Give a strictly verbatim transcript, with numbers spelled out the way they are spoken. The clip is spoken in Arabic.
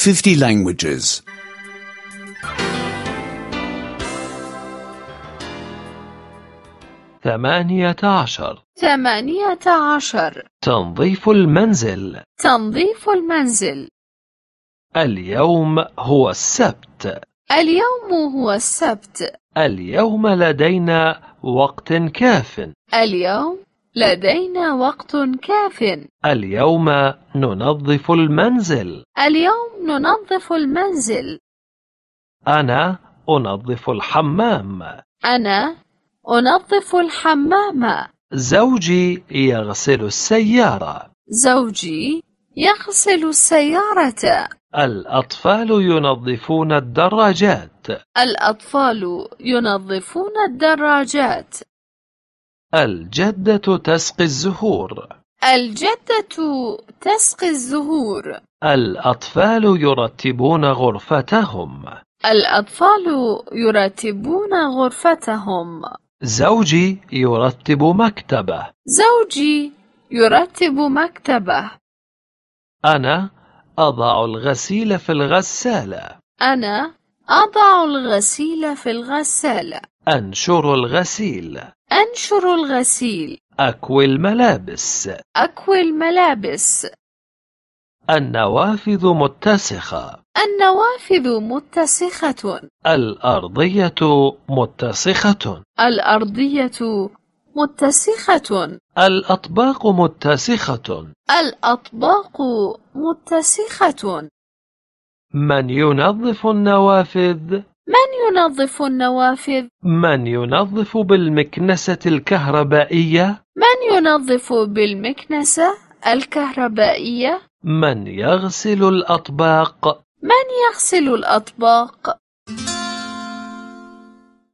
fifty languages. ثمانية عشر. ثمانية عشر. تنظيف المنزل. تنظيف المنزل. اليوم هو السبت. اليوم هو السبت. اليوم لدينا وقت كاف. اليوم لدينا وقت كاف. اليوم ننظف المنزل. اليوم ننظف المنزل. أنا أنظف الحمام. أنا أنظف الحمام. زوجي يغسل السيارة. زوجي يغسل السيارة. الأطفال ينظفون الدراجات. الأطفال ينظفون الدراجات. الجدة تسقي الزهور. الجدة تسقي الزهور. الأطفال يرتبون غرفتهم. الأطفال يرتبون غرفتهم. زوجي يرتب مكتبه. زوجي يرتب مكتبه. أنا أضع الغسيل في الغسالة. أنا أضع الغسيل في الغسالة. أنشر الغسيل. أنشر الغسيل. أكوي الملابس. أكوي الملابس. النوافذ متسخة. النوافذ متسخة. الأرضية متسخة. الأرضية متسخة. الأطباق متسخة. الأطباق متسخة. من ينظف النوافذ؟ من ينظف النوافذ؟ من ينظف بالمكنسة الكهربائية؟ من ينظف بالمكنسة الكهربائية؟ من يغسل الأطباق؟ من يغسل الأطباق؟